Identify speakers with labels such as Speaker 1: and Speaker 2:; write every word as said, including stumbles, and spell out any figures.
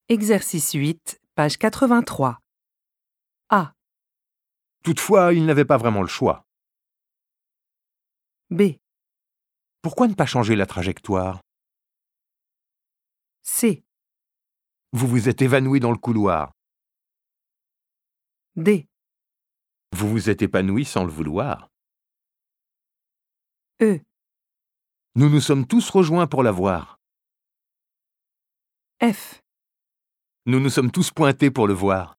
Speaker 1: Exercice huit, page quatre-vingt-trois. A.
Speaker 2: Toutefois, il n'avait pas vraiment le choix.
Speaker 1: B.
Speaker 2: Pourquoi ne pas changer la trajectoire?
Speaker 1: C.
Speaker 2: Vous vous êtes évanoui dans le couloir.
Speaker 1: D.
Speaker 2: Vous vous êtes épanoui sans le vouloir.
Speaker 1: E.
Speaker 2: Nous nous sommes tous rejoints pour la voir.
Speaker 1: F.
Speaker 2: Nous nous sommes tous pointés pour le voir.